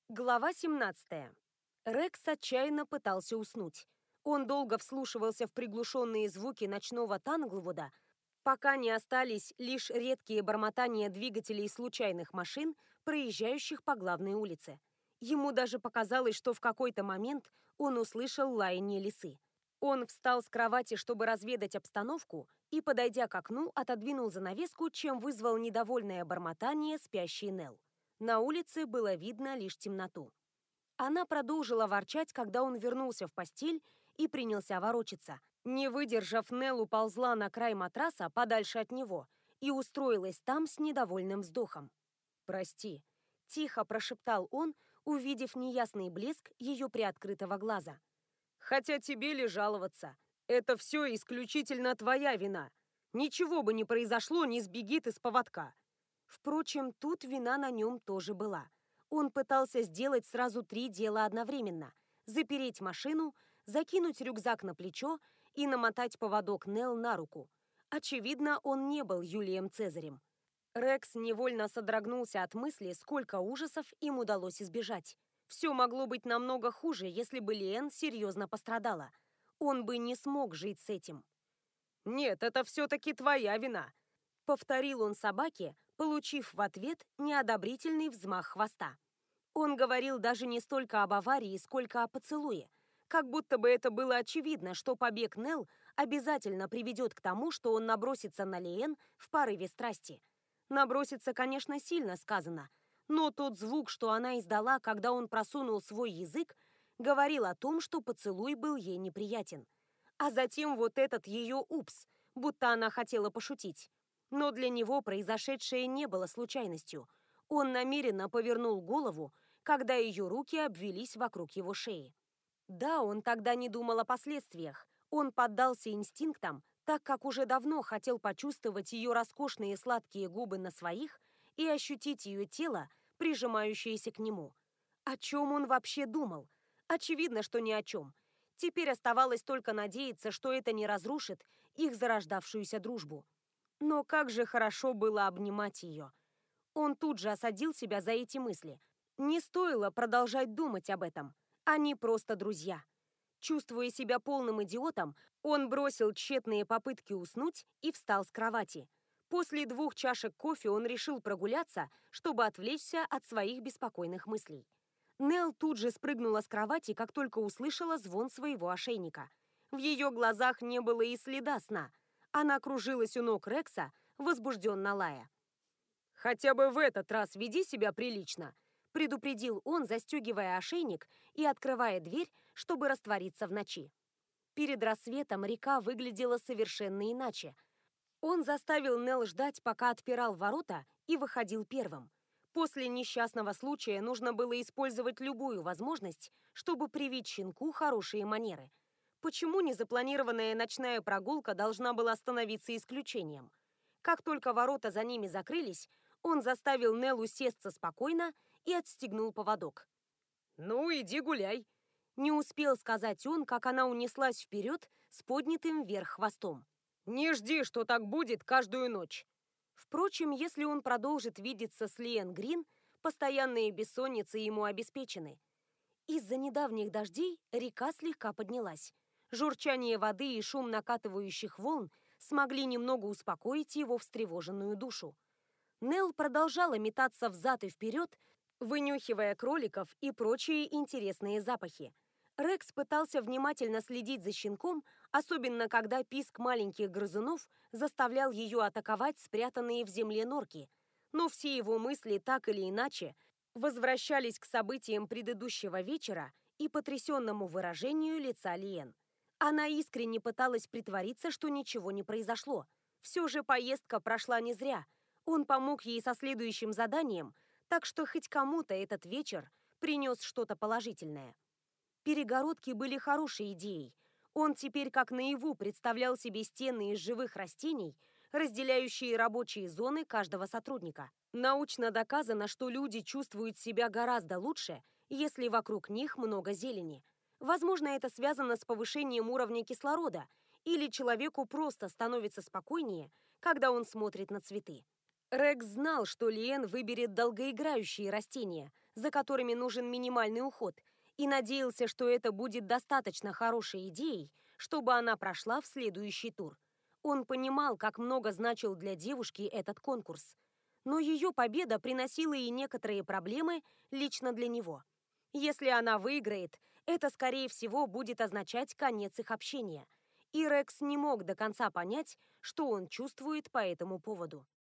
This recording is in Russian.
Глава 17. Рекс отчаянно пытался уснуть. Он долго вслушивался в приглушенные звуки ночного Танглвуда, пока не остались лишь редкие бормотания двигателей случайных машин, проезжающих по главной улице. Ему даже показалось, что в какой-то момент он услышал лаяние лисы. Он встал с кровати, чтобы разведать обстановку, и, подойдя к окну, отодвинул занавеску, чем вызвал недовольное бормотание спящей Нелл. На улице было видно лишь темноту. Она продолжила ворчать, когда он вернулся в постель и принялся ворочаться. Не выдержав, Нелл уползла на край матраса подальше от него и устроилась там с недовольным вздохом. «Прости», — тихо прошептал он, увидев неясный блеск ее приоткрытого глаза. «Хотя тебе ли жаловаться? Это все исключительно твоя вина. Ничего бы не произошло, не сбеги ты с поводка». Впрочем, тут вина на нем тоже была. Он пытался сделать сразу 3 дела одновременно: запереть машину, закинуть рюкзак на плечо и намотать поводок Нелл на руку. Очевидно, он не был Юлием Цезарем. Рекс невольно содрогнулся от мысли, сколько ужасов им удалось избежать. Все могло быть намного хуже, если бы Лиэн серьезно пострадала. Он бы не смог жить с этим. «Нет, это все-таки твоя вина», — повторил он собаке, получив в ответ неодобрительный взмах хвоста. Он говорил даже не столько об аварии, сколько о поцелуе. Как будто бы это было очевидно, что побег Нелл обязательно приведет к тому, что он набросится на Лиэн в порыве страсти. Наброситься, конечно, сильно сказано, но тот звук, что она издала, когда он просунул свой язык, говорил о том, что поцелуй был ей неприятен. А затем вот этот ее упс, будто она хотела пошутить. Но для него произошедшее не было случайностью. Он намеренно повернул голову, когда ее руки обвились вокруг его шеи. Да, он тогда не думал о последствиях. Он поддался инстинктам, так как уже давно хотел почувствовать ее роскошные сладкие губы на своих и ощутить ее тело, прижимающееся к нему. О чем он вообще думал? Очевидно, что ни о чем. Теперь оставалось только надеяться, что это не разрушит их зарождавшуюся дружбу. Но как же хорошо было обнимать ее. Он тут же осадил себя за эти мысли. Не стоило продолжать думать об этом. Они просто друзья. Чувствуя себя полным идиотом, он бросил тщетные попытки уснуть и встал с кровати. После 2 чашек кофе он решил прогуляться, чтобы отвлечься от своих беспокойных мыслей. Нелл тут же спрыгнула с кровати, как только услышала звон своего ошейника. В ее глазах не было и следа сна. Она кружилась у ног Рекса, возбужденно лая. «Хотя бы в этот раз веди себя прилично», — предупредил он, застегивая ошейник и открывая дверь, чтобы раствориться в ночи. Перед рассветом река выглядела совершенно иначе. Он заставил Нелл ждать, пока отпирал ворота, и выходил первым. После несчастного случая нужно было использовать любую возможность, чтобы привить щенку хорошие манеры. Почему незапланированная ночная прогулка должна была становиться исключением? Как только ворота за ними закрылись, он заставил Нелл усесться спокойно и отстегнул поводок. «Ну, иди гуляй», — не успел сказать он, как она унеслась вперед с поднятым вверх хвостом. «Не жди, что так будет каждую ночь». Впрочем, если он продолжит видеться с Лиэн Грин, постоянные бессонницы ему обеспечены. Из-за недавних дождей река слегка поднялась. Журчание воды и шум накатывающих волн смогли немного успокоить его встревоженную душу. Нелл продолжала метаться взад и вперед, вынюхивая кроликов и прочие интересные запахи. Рекс пытался внимательно следить за щенком, особенно когда писк маленьких грызунов заставлял ее атаковать спрятанные в земле норки. Но все его мысли так или иначе возвращались к событиям предыдущего вечера и потрясенному выражению лица Лиэн. Она искренне пыталась притвориться, что ничего не произошло. Все же поездка прошла не зря. Он помог ей со следующим заданием, так что хоть кому-то этот вечер принес что-то положительное. Перегородки были хорошей идеей. Он теперь как наяву представлял себе стены из живых растений, разделяющие рабочие зоны каждого сотрудника. Научно доказано, что люди чувствуют себя гораздо лучше, если вокруг них много зелени. Возможно, это связано с повышением уровня кислорода, или человеку просто становится спокойнее, когда он смотрит на цветы. Рекс знал, что Лиэн выберет долгоиграющие растения, за которыми нужен минимальный уход, и надеялся, что это будет достаточно хорошей идеей, чтобы она прошла в следующий тур. Он понимал, как много значил для девушки этот конкурс. Но ее победа приносила и некоторые проблемы лично для него. Если она выиграет, это, скорее всего, будет означать конец их общения. И Рекс не мог до конца понять, что он чувствует по этому поводу.